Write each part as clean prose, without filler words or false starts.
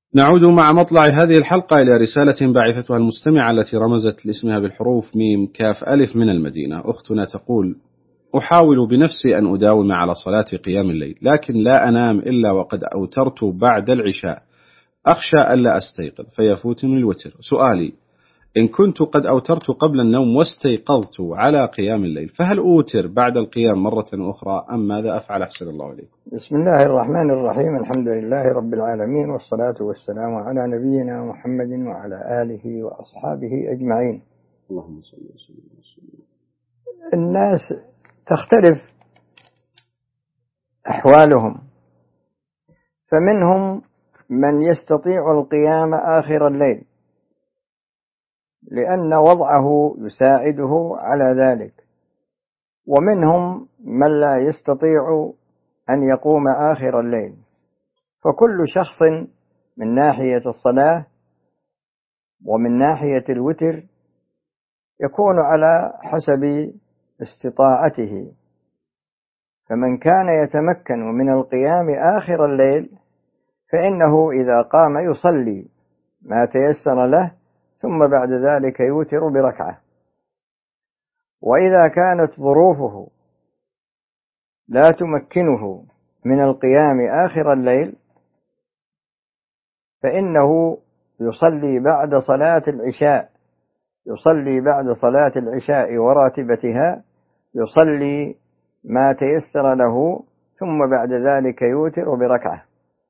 نعود مع مطلع هذه الحلقة إلى رسالة باعثتها المستمعة التي رمزت لاسمها بالحروف ميم كاف ألف من المدينة. أختنا تقول: أحاول بنفسي أن أداوم على صلاة قيام الليل، لكن لا أنام إلا وقد أوترت بعد العشاء، أخشى ألا أستيقظ فيفوتني الوتر. سؤالي: إن كنت قد أوترت قبل النوم واستيقظت على قيام الليل، فهل أوتر بعد القيام مرة أخرى أم ماذا أفعل؟ أحسن الله عليكم. بسم الله الرحمن الرحيم. الحمد لله رب العالمين، والصلاة والسلام على نبينا محمد وعلى آله وأصحابه أجمعين. اللهم صل وسلم. الناس تختلف أحوالهم، فمنهم من يستطيع القيام آخر الليل لأن وضعه يساعده على ذلك، ومنهم من لا يستطيع أن يقوم آخر الليل. فكل شخص من ناحية الصلاة ومن ناحية الوتر يكون على حسب استطاعته. فمن كان يتمكن من القيام آخر الليل فإنه إذا قام يصلي ما تيسر له، ثم بعد ذلك يوتر بركعة. وإذا كانت ظروفه لا تمكنه من القيام آخر الليل فإنه يصلي بعد صلاة العشاء وراتبتها، يصلي ما تيسر له، ثم بعد ذلك يوتر بركعة.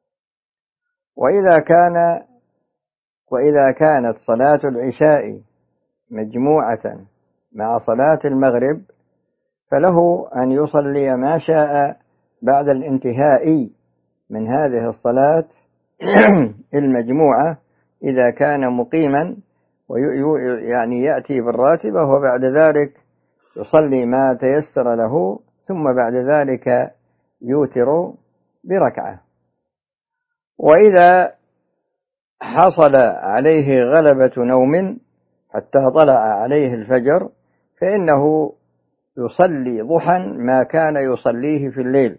وإذا كانت صلاة العشاء مجموعة مع صلاة المغرب فله أن يصلي ما شاء بعد الانتهاء من هذه الصلاة المجموعة إذا كان مقيما، يعني يأتي بالراتبة وبعد ذلك يصلي ما تيسر له، ثم بعد ذلك يوتر بركعة. وإذا حصل عليه غلبة نوم حتى طلع عليه الفجر فإنه يصلي ضحى ما كان يصليه في الليل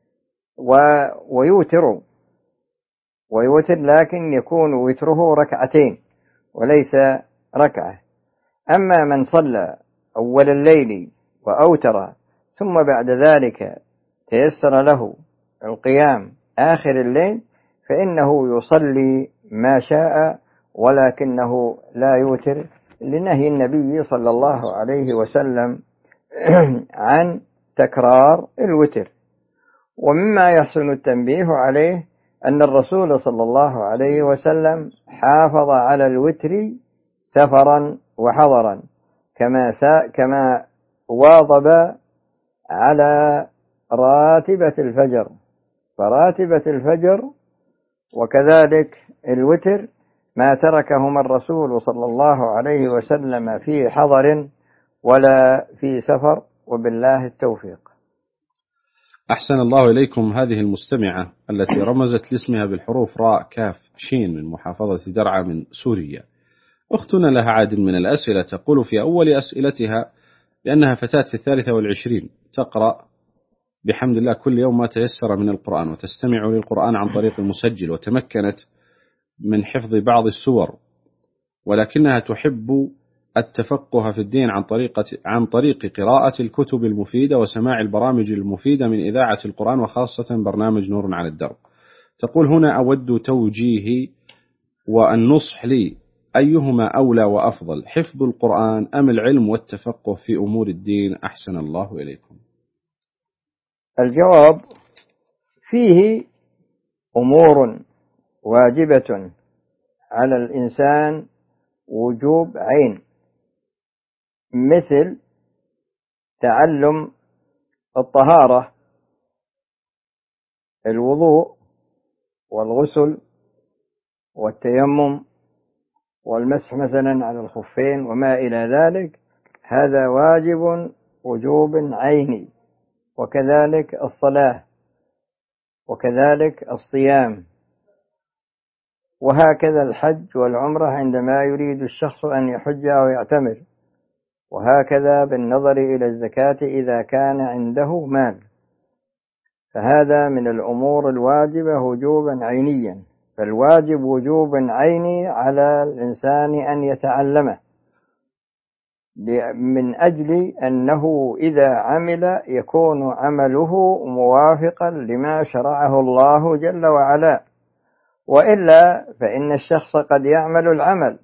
ويوتر، لكن يكون وتره ركعتين وليس ركعة. أما من صلى أول الليل وأوتر ثم بعد ذلك تيسر له القيام آخر الليل فإنه يصلي ما شاء، ولكنه لا يوتر لنهي النبي صلى الله عليه وسلم عن تكرار الوتر. ومما يحسن التنبيه عليه أن الرسول صلى الله عليه وسلم حافظ على الوتر سفرا وحضرا، كما واظب على راتبة الفجر. فراتبة الفجر وكذلك الوتر ما تركهما الرسول صلى الله عليه وسلم في حضر ولا في سفر، وبالله التوفيق. أحسن الله إليكم. هذه المستمعة التي رمزت لاسمها بالحروف راء كاف شين من محافظة درعا من سوريا، أختنا لها عدد من الأسئلة. تقول في أول أسئلتها لأنها فتاة في 23 تقرأ بحمد الله كل يوم ما تيسر من القرآن، وتستمع للقرآن عن طريق المسجل، وتمكنت من حفظ بعض السور، ولكنها تحب التفقه في الدين عن طريق قراءة الكتب المفيدة وسماع البرامج المفيدة من إذاعة القرآن، وخاصة برنامج نور على الدرب. تقول هنا أود توجيهي والنصح لي، أيهما أولى وأفضل، حفظ القرآن أم العلم والتفقه في أمور الدين؟ أحسن الله إليكم. الجواب: فيه أمور واجبة على الإنسان وجوب عين، مثل تعلم الطهارة، الوضوء والغسل والتيمم والمسح مثلا على الخفين وما إلى ذلك، هذا واجب وجوب عيني. وكذلك الصلاة، وكذلك الصيام، وهكذا الحج والعمرة عندما يريد الشخص أن يحج أو يعتمر، وهكذا بالنظر إلى الزكاة إذا كان عنده مال. فهذا من الأمور الواجبة وجوبا عينيا. فالواجب وجوب عيني على الإنسان أن يتعلمه، من أجل أنه إذا عمل يكون عمله موافقا لما شرعه الله جل وعلا، وإلا فإن الشخص قد يعمل العمل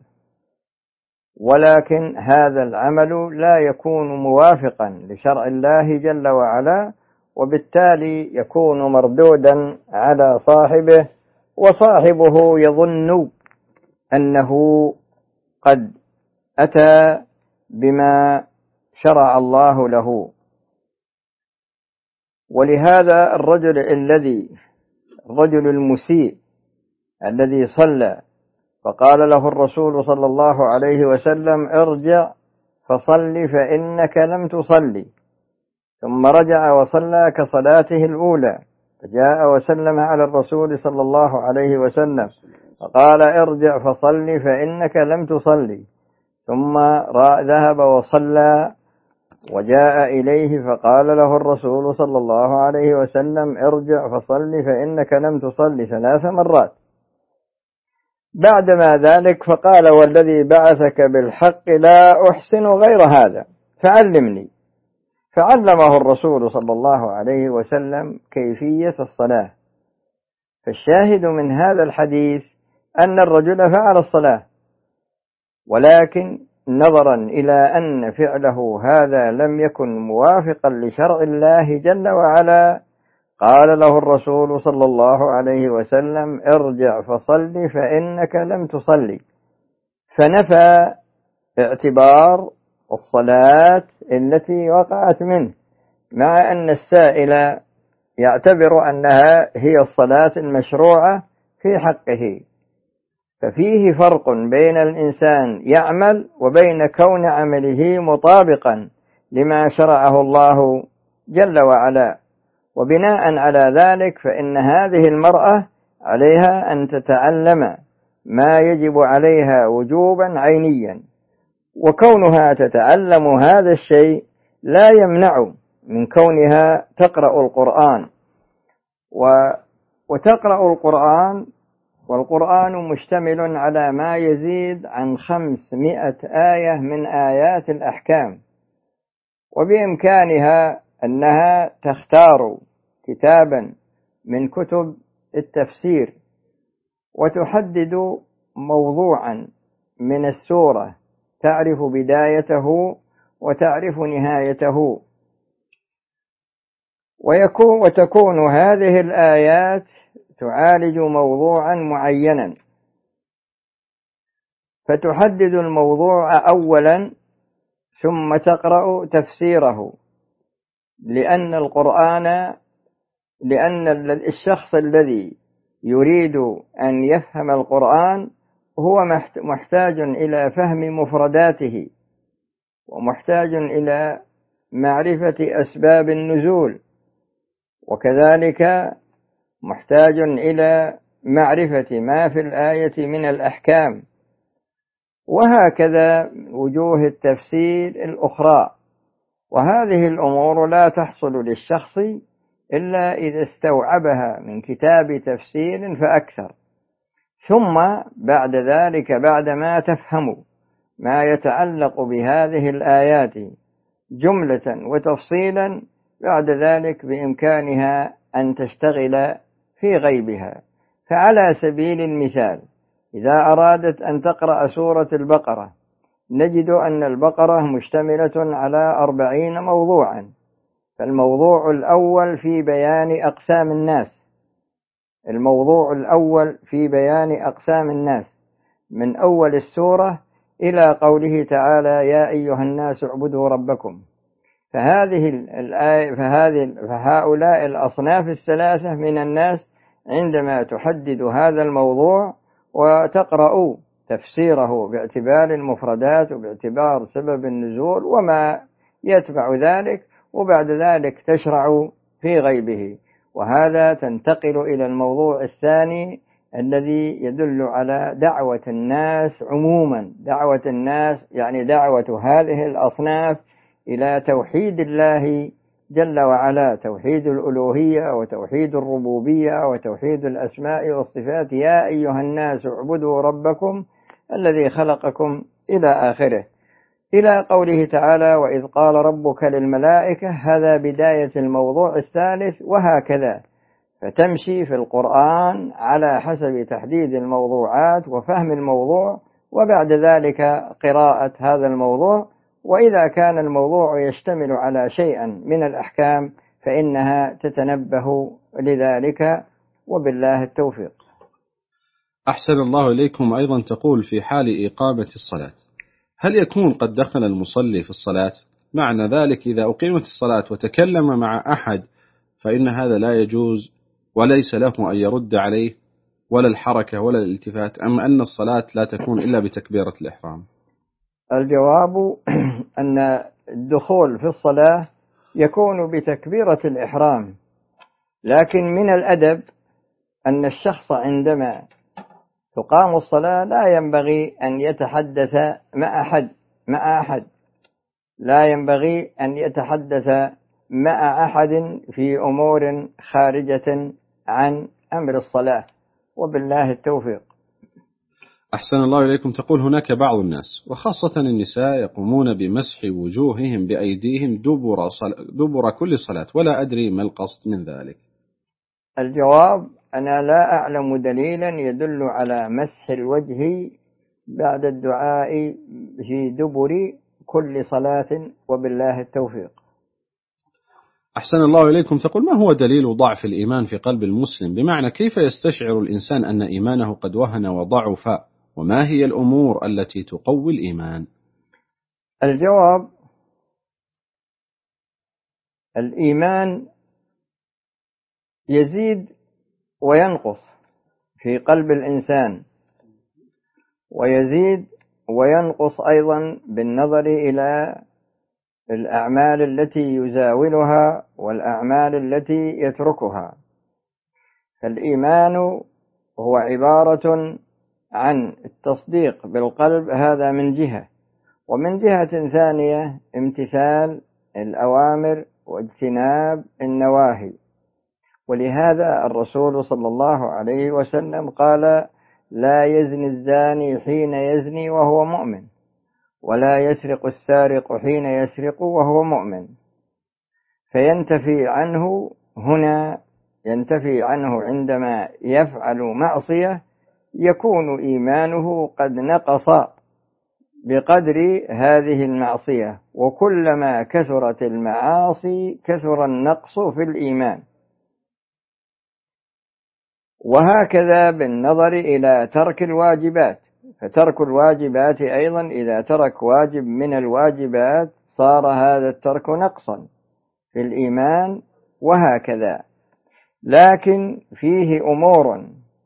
ولكن هذا العمل لا يكون موافقا لشرع الله جل وعلا، وبالتالي يكون مردودا على صاحبه، وصاحبه يظن أنه قد أتى بما شرع الله له. ولهذا الرجل المسيء الذي صلى فقال له الرسول صلى الله عليه وسلم: ارجع فصل فإنك لم تصلي، ثم رجع وصلى كصلاته الأولى، فجاء وسلم على الرسول صلى الله عليه وسلم فقال: ارجع فصل فإنك لم تصلي، ثم ذهب وصلى وجاء إليه فقال له الرسول صلى الله عليه وسلم: ارجع فصل فإنك لم تصلي 3 مرات. بعدما ذلك فقال: والذي بعثك بالحق لا أحسن غير هذا فعلمني، فعلمه الرسول صلى الله عليه وسلم كيفية الصلاة. فالشاهد من هذا الحديث أن الرجل فعل الصلاة، ولكن نظرا إلى أن فعله هذا لم يكن موافقا لشرع الله جل وعلا، قال له الرسول صلى الله عليه وسلم: ارجع فصل فإنك لم تصلي، فنفى اعتبار الصلاة التي وقعت منه، مع أن السائل يعتبر أنها هي الصلاة المشروعة في حقه. ففيه فرق بين الإنسان يعمل وبين كون عمله مطابقا لما شرعه الله جل وعلا. وبناء على ذلك فإن هذه المرأة عليها أن تتعلم ما يجب عليها وجوبا عينيا، وكونها تتعلم هذا الشيء لا يمنع من كونها تقرأ القرآن، وتقرأ القرآن، والقرآن مشتمل على ما يزيد عن 500 آية من آيات الأحكام، وبإمكانها أنها تختار كتابا من كتب التفسير وتحدد موضوعا من السورة تعرف بدايته وتعرف نهايته، وتكون هذه الآيات تعالج موضوعا معينا، فتحدد الموضوع أولا ثم تقرأ تفسيره، لأن الشخص الذي يريد أن يفهم القرآن هو محتاج إلى فهم مفرداته، ومحتاج إلى معرفة أسباب النزول، وكذلك محتاج إلى معرفة ما في الآية من الأحكام، وهكذا وجوه التفسير الأخرى. وهذه الأمور لا تحصل للشخص إلا إذا استوعبها من كتاب تفسير فأكثر، ثم بعد ذلك بعدما تفهم ما يتعلق بهذه الآيات جملة وتفصيلا، بعد ذلك بإمكانها أن تشتغل في غيبها. فعلى سبيل المثال، إذا أرادت أن تقرأ سورة البقرة نجد أن البقرة مشتملة على 40 موضوعا، فالموضوع الأول في بيان أقسام الناس، من أول السورة إلى قوله تعالى: يا أيها الناس اعبدوا ربكم. فهؤلاء الأصناف الثلاثة من الناس عندما تحدد هذا الموضوع وتقرأ تفسيره باعتبار المفردات وباعتبار سبب النزول وما يتبع ذلك، وبعد ذلك تشرع في غيبه. وهذا تنتقل إلى الموضوع الثاني الذي يدل على دعوة الناس عموما، دعوة الناس يعني دعوة هذه الأصناف إلى توحيد الله جل وعلا توحيد الألوهية وتوحيد الربوبية وتوحيد الأسماء والصفات: يا أيها الناس اعبدوا ربكم الذي خلقكم إلى آخره، إلى قوله تعالى: وإذ قال ربك للملائكة. هذا بداية الموضوع الثالث، وهكذا فتمشي في القرآن على حسب تحديد الموضوعات وفهم الموضوع، وبعد ذلك قراءة هذا الموضوع. وإذا كان الموضوع يشتمل على شيء من الأحكام فإنها تتنبه لذلك، وبالله التوفيق. أحسن الله إليكم. أيضا تقول: في حال إقامة الصلاة هل يكون قد دخل المصلي في الصلاة؟ معنى ذلك إذا أقيمت الصلاة وتكلم مع أحد فإن هذا لا يجوز وليس له أن يرد عليه ولا الحركة ولا الالتفات، أم أن الصلاة لا تكون إلا بتكبيرة الإحرام؟ الجواب أن الدخول في الصلاة يكون بتكبيرة الإحرام، لكن من الأدب أن الشخص عندما تقام الصلاة لا ينبغي أن يتحدث مع أحد لا ينبغي أن يتحدث مع أحد في أمور خارجة عن أمر الصلاة، وبالله التوفيق. أحسن الله إليكم. تقول: هناك بعض الناس وخاصة النساء يقومون بمسح وجوههم بأيديهم دبر كل صلاة، ولا أدري ما القصد من ذلك. الجواب: أنا لا أعلم دليلا يدل على مسح الوجه بعد الدعاء في دبر كل صلاة، وبالله التوفيق. أحسن الله إليكم. تقول: ما هو دليل ضعف الإيمان في قلب المسلم؟ بمعنى كيف يستشعر الإنسان أن إيمانه قد وهن وضعف، وما هي الأمور التي تقوي الإيمان؟ الجواب: الإيمان يزيد وينقص في قلب الإنسان، ويزيد وينقص أيضا بالنظر إلى الأعمال التي يزاولها والأعمال التي يتركها. فالإيمان هو عبارة عن التصديق بالقلب، هذا من جهة، ومن جهة ثانية امتثال الأوامر واجتناب النواهي. ولهذا الرسول صلى الله عليه وسلم قال: لا يزني الزاني حين يزني وهو مؤمن، ولا يسرق السارق حين يسرق وهو مؤمن. فينتفي عنه هنا، ينتفي عنه عندما يفعل معصية يكون إيمانه قد نقص بقدر هذه المعصية، وكلما كثرت المعاصي كثر النقص في الإيمان. وهكذا بالنظر إلى ترك الواجبات، فترك الواجبات أيضا إذا ترك واجب من الواجبات صار هذا الترك نقصا في الإيمان، وهكذا. لكن فيه أمور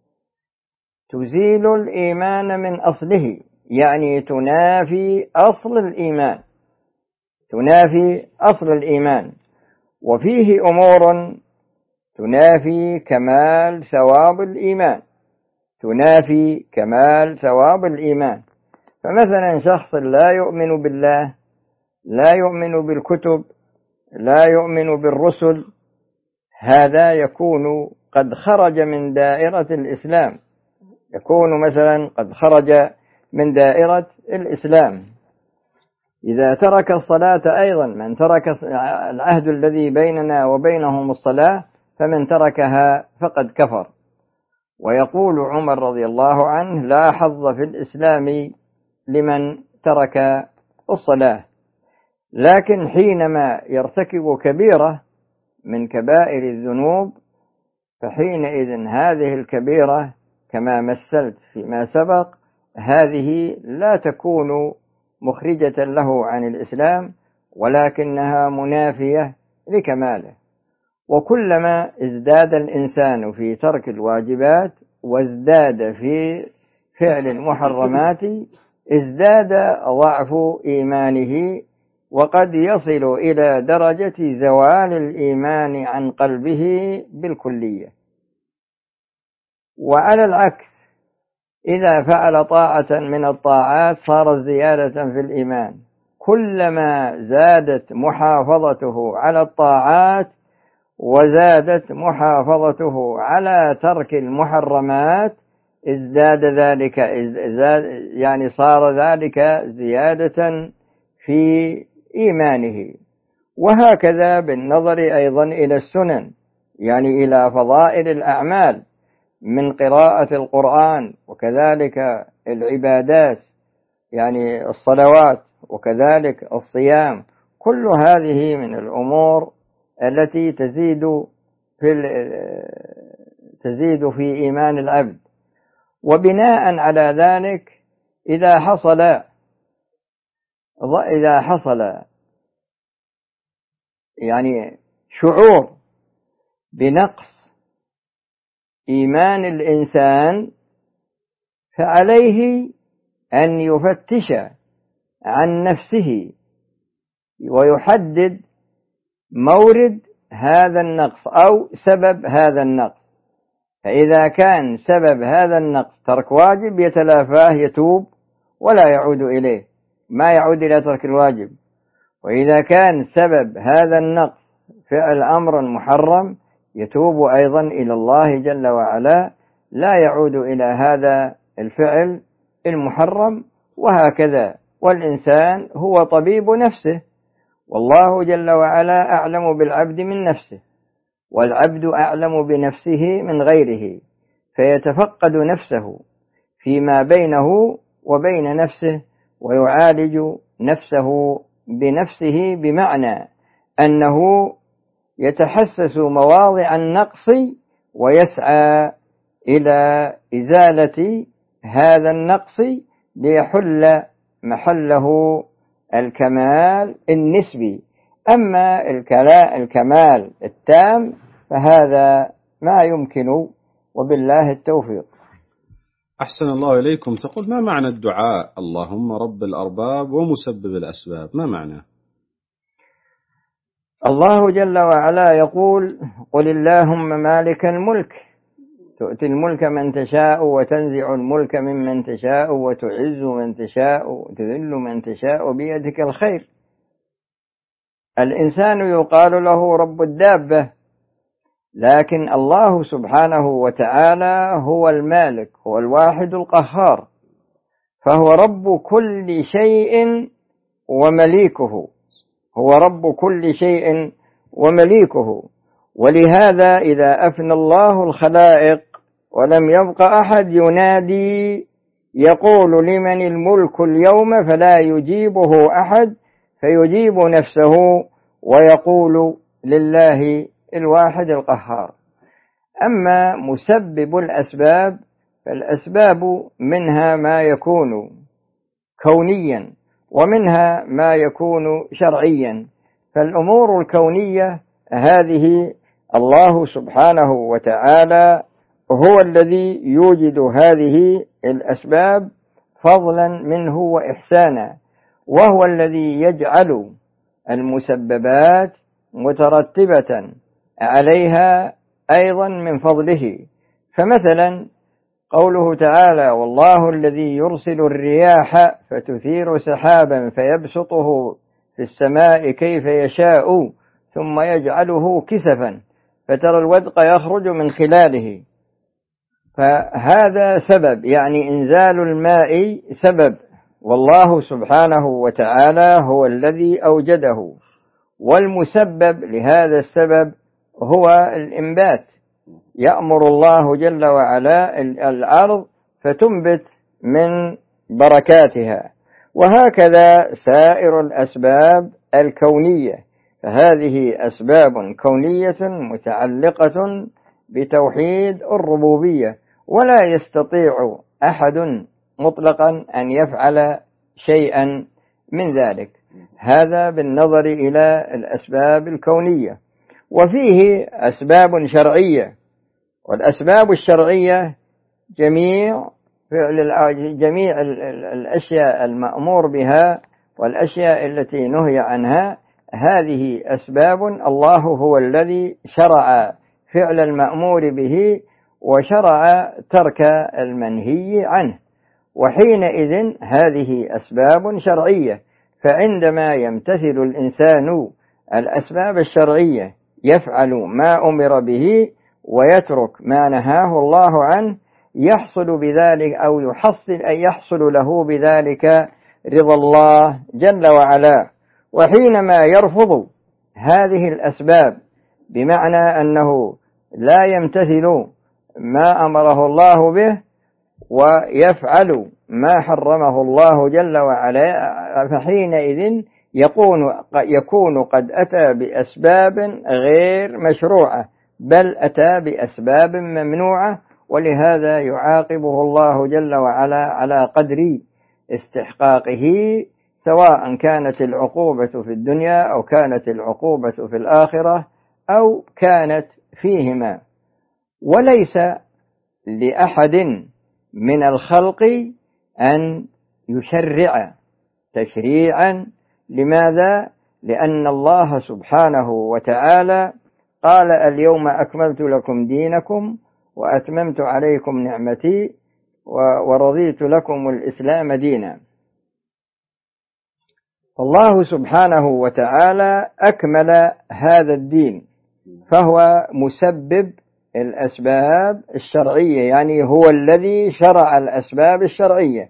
تزيل الإيمان من أصله، يعني تنافي أصل الإيمان، تنافي أصل الإيمان. وفيه أمور تنافي كمال ثواب الإيمان، تنافي كمال ثواب الإيمان. فمثلا شخص لا يؤمن بالله، لا يؤمن بالكتب، لا يؤمن بالرسل، هذا يكون قد خرج من دائرة الإسلام، يكون مثلا قد خرج من دائرة الإسلام. إذا ترك الصلاة أيضا، من ترك العهد الذي بيننا وبينهم الصلاة، فمن تركها فقد كفر. ويقول عمر رضي الله عنه: لا حظ في الإسلام لمن ترك الصلاة. لكن حينما يرتكب كبيرة من كبائر الذنوب فحينئذ هذه الكبيرة كما مثلت فيما سبق، هذه لا تكون مخرجة له عن الإسلام، ولكنها منافية لكماله. وكلما ازداد الإنسان في ترك الواجبات وازداد في فعل المحرمات ازداد ضعف إيمانه، وقد يصل إلى درجة زوال الإيمان عن قلبه بالكلية. وعلى العكس، إذا فعل طاعة من الطاعات صارت زيادة في الإيمان، كلما زادت محافظته على الطاعات وزادت محافظته على ترك المحرمات ازداد ذلك يعني صار ذلك زيادة في إيمانه. وهكذا بالنظر أيضا إلى السنن، يعني إلى فضائل الأعمال من قراءة القرآن، وكذلك العبادات يعني الصلوات، وكذلك الصيام، كل هذه من الأمور التي تزيد في إيمان العبد. وبناء على ذلك إذا حصل يعني شعور بنقص إيمان الإنسان، فعليه أن يفتش عن نفسه ويحدد مورد هذا النقص أو سبب هذا النقص. فإذا كان سبب هذا النقص ترك واجب يتلافاه، يتوب ولا يعود إليه، ما يعود إلى ترك الواجب. وإذا كان سبب هذا النقص فعل أمر محرم يتوب أيضا إلى الله جل وعلا، لا يعود إلى هذا الفعل المحرم. وهكذا، والإنسان هو طبيب نفسه، والله جل وعلا أعلم بالعبد من نفسه، والعبد أعلم بنفسه من غيره، فيتفقد نفسه فيما بينه وبين نفسه ويعالج نفسه بنفسه، بمعنى أنه يتحسس مواضع النقص ويسعى إلى إزالة هذا النقص ليحل محله الكمال النسبي. أما الكمال التام فهذا ما يمكن، وبالله التوفيق. أحسن الله إليكم. تقول: ما معنى الدعاء اللهم رب الأرباب ومسبب الأسباب؟ ما معنى؟ الله جل وعلا يقول: قل اللهم مالك الملك تؤتي الملك من تشاء وتنزع الملك ممن تشاء وتعز من تشاء وتذل من تشاء بيدك الخير. الإنسان يقال له رب الدابة، لكن الله سبحانه وتعالى هو المالك، هو الواحد القهار، فهو رب كل شيء ومليكه، هو رب كل شيء ومليكه. ولهذا إذا أفنى الله الخلائق ولم يبق أحد ينادي يقول لمن الملك اليوم، فلا يجيبه أحد، فيجيب نفسه ويقول لله الواحد القهار. أما مسبب الأسباب فالأسباب منها ما يكون كونيا ومنها ما يكون شرعيا. فالأمور الكونية هذه الله سبحانه وتعالى هو الذي يوجد هذه الأسباب فضلا منه وإحسانا، وهو الذي يجعل المسببات مترتبة عليها أيضا من فضله. فمثلا قوله تعالى: والله الذي يرسل الرياح فتثير سحابا فيبسطه في السماء كيف يشاء ثم يجعله كسفا فترى الودق يخرج من خلاله. فهذا سبب، يعني إنزال الماء سبب، والله سبحانه وتعالى هو الذي أوجده. والمسبب لهذا السبب هو الإنبات، يأمر الله جل وعلا الأرض فتنبت من بركاتها. وهكذا سائر الأسباب الكونية، فهذه أسباب كونية متعلقة بتوحيد الربوبية، ولا يستطيع أحد مطلقا أن يفعل شيئا من ذلك. هذا بالنظر إلى الأسباب الكونية. وفيه أسباب شرعية، والأسباب الشرعية جميع الأشياء المأمور بها والأشياء التي نهي عنها، هذه أسباب الله هو الذي شرع فعل المأمور به وشرع ترك المنهي عنه، وحينئذ هذه أسباب شرعية. فعندما يمتثل الإنسان الأسباب الشرعية يفعل ما أمر به ويترك ما نهاه الله عنه، يحصل بذلك أو يحصل له بذلك رضا الله جل وعلا. وحينما يرفض هذه الأسباب بمعنى أنه لا يمتثل ما أمره الله به ويفعل ما حرمه الله جل وعلا، فحينئذ يكون قد أتى بأسباب غير مشروعة، بل أتى بأسباب ممنوعة، ولهذا يعاقبه الله جل وعلا على قدر استحقاقه، سواء كانت العقوبة في الدنيا أو كانت العقوبة في الآخرة أو كانت فيهما. وليس لأحد من الخلق أن يشرع تشريعا. لماذا؟ لأن الله سبحانه وتعالى قال: اليوم أكملت لكم دينكم وأتممت عليكم نعمتي ورضيت لكم الإسلام دينا. الله سبحانه وتعالى أكمل هذا الدين، فهو مسبب الأسباب الشرعية، يعني هو الذي شرع الأسباب الشرعية.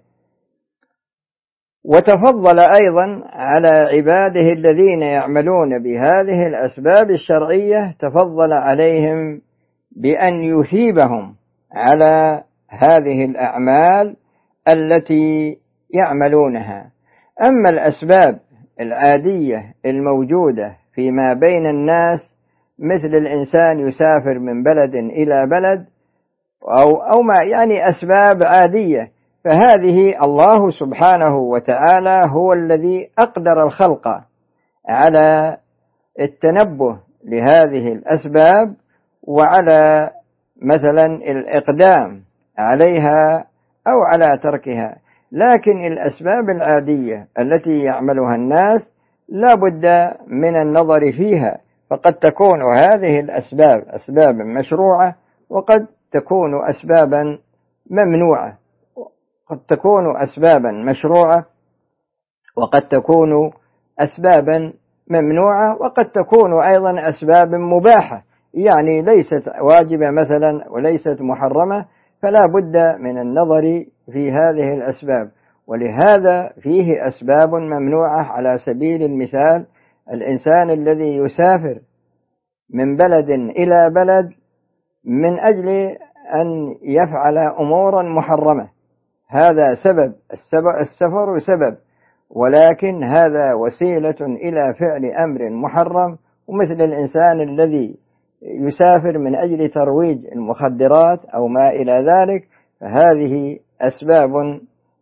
وتفضل أيضا على عباده الذين يعملون بهذه الأسباب الشرعية، تفضل عليهم بأن يثيبهم على هذه الأعمال التي يعملونها. أما الأسباب العادية الموجودة فيما بين الناس، مثل الإنسان يسافر من بلد إلى بلد أو ما يعني أسباب عادية، فهذه الله سبحانه وتعالى هو الذي أقدر الخلق على التنبه لهذه الأسباب وعلى مثلا الإقدام عليها أو على تركها. لكن الأسباب العادية التي يعملها الناس لا بد من النظر فيها، فقد تكون هذه الأسباب أسبابا مشروعة وقد تكون أسبابا ممنوعة، قد تكون أسبابا مشروعة وقد تكون أسبابا ممنوعة، وقد تكون أيضا أسباب مباحة، يعني ليست واجبة مثلا وليست محرمة، فلا بد من النظر في هذه الأسباب. ولهذا فيه أسباب ممنوعة. على سبيل المثال، الإنسان الذي يسافر من بلد إلى بلد من أجل أن يفعل أمورا محرمة، هذا سبب، السفر سبب، ولكن هذا وسيلة إلى فعل أمر محرم. ومثل الإنسان الذي يسافر من أجل ترويج المخدرات أو ما إلى ذلك، فهذه أسباب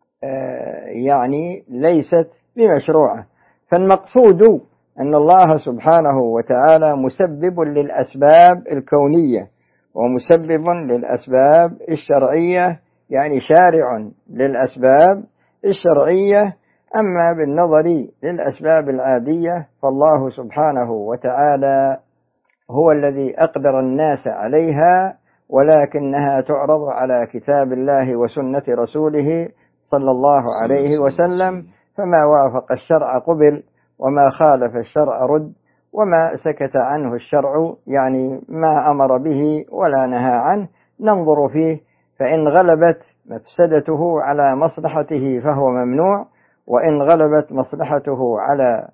يعني ليست بمشروعة. فالمقصود أن الله سبحانه وتعالى مسبب للأسباب الكونية ومسبب للأسباب الشرعية، يعني شارع للأسباب الشرعية. أما بالنظر للأسباب العادية فالله سبحانه وتعالى هو الذي أقدر الناس عليها، ولكنها تعرض على كتاب الله وسنة رسوله صلى الله عليه وسلم، فما وافق الشرع قبل وما خالف الشرع رد، وما سكت عنه الشرع يعني ما أمر به ولا نهى عنه ننظر فيه، فإن غلبت مفسدته على مصلحته فهو ممنوع، وإن غلبت مصلحته على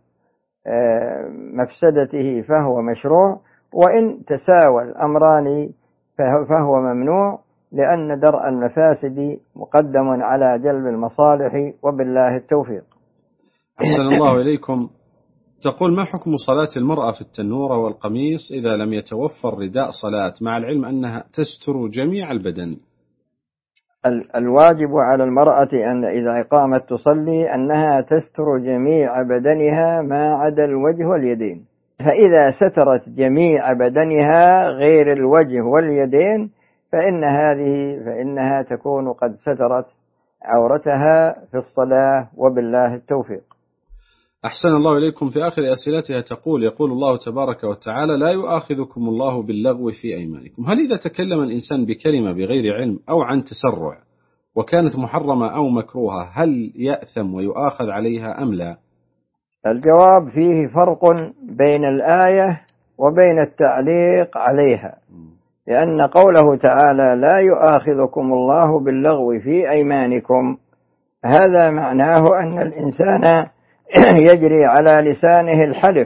مفسدته فهو مشروع، وإن تساوى الأمران فهو ممنوع، لأن درء المفاسد مقدم على جلب المصالح، وبالله التوفيق. أحسن الله إليكم. تقول: ما حكم صلاة المرأة في التنورة والقميص إذا لم يتوفر رداء صلاة، مع العلم أنها تستر جميع البدن؟ الواجب على المرأة أن إذا قامت تصلي أنها تستر جميع بدنها ما عدا الوجه واليدين، فإذا سترت جميع بدنها غير الوجه واليدين فإنها تكون قد سترت عورتها في الصلاة، وبالله التوفيق. أحسن الله إليكم. في آخر أسئلتها تقول: يقول الله تبارك وتعالى: لا يؤاخذكم الله باللغو في أيمانكم. هل إذا تكلم الإنسان بكلمة بغير علم أو عن تسرع وكانت محرمة أو مكروهة هل يأثم ويؤاخذ عليها أم لا؟ الجواب فيه فرق بين الآية وبين التعليق عليها، لأن قوله تعالى لا يؤاخذكم الله باللغو في أيمانكم، هذا معناه أن الإنسان يجري على لسانه الحلف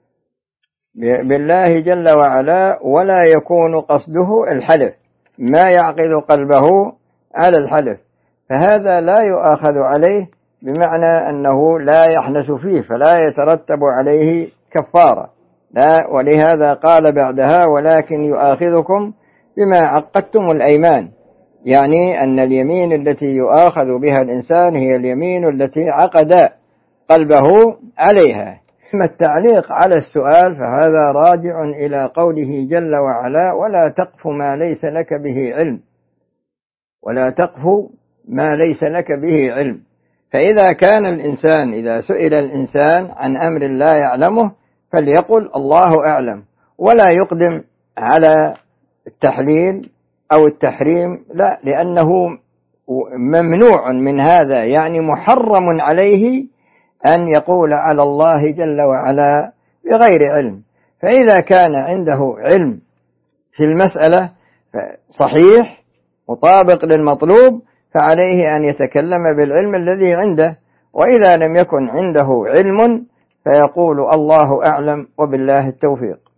بالله جل وعلا ولا يكون قصده الحلف، ما يعقد قلبه على الحلف، فهذا لا يؤاخذ عليه، بمعنى أنه لا يحنث فيه فلا يترتب عليه كفارة، لا. ولهذا قال بعدها ولكن يؤاخذكم بما عقدتم الأيمان، يعني أن اليمين التي يؤاخذ بها الإنسان هي اليمين التي عقد قلبه عليها. أما التعليق على السؤال فهذا راجع إلى قوله جل وعلا ولا تقف ما ليس لك به علم، ولا تقف ما ليس لك به علم. فإذا كان الإنسان إذا سئل الإنسان عن أمر لا يعلمه فليقل الله أعلم، ولا يقدم على التحليل أو التحريم، لا، لأنه ممنوع من هذا، يعني محرم عليه أن يقول على الله جل وعلا بغير علم. فإذا كان عنده علم في المسألة صحيح مطابق للمطلوب فعليه أن يتكلم بالعلم الذي عنده، وإذا لم يكن عنده علم فيقول الله أعلم وبالله التوفيق.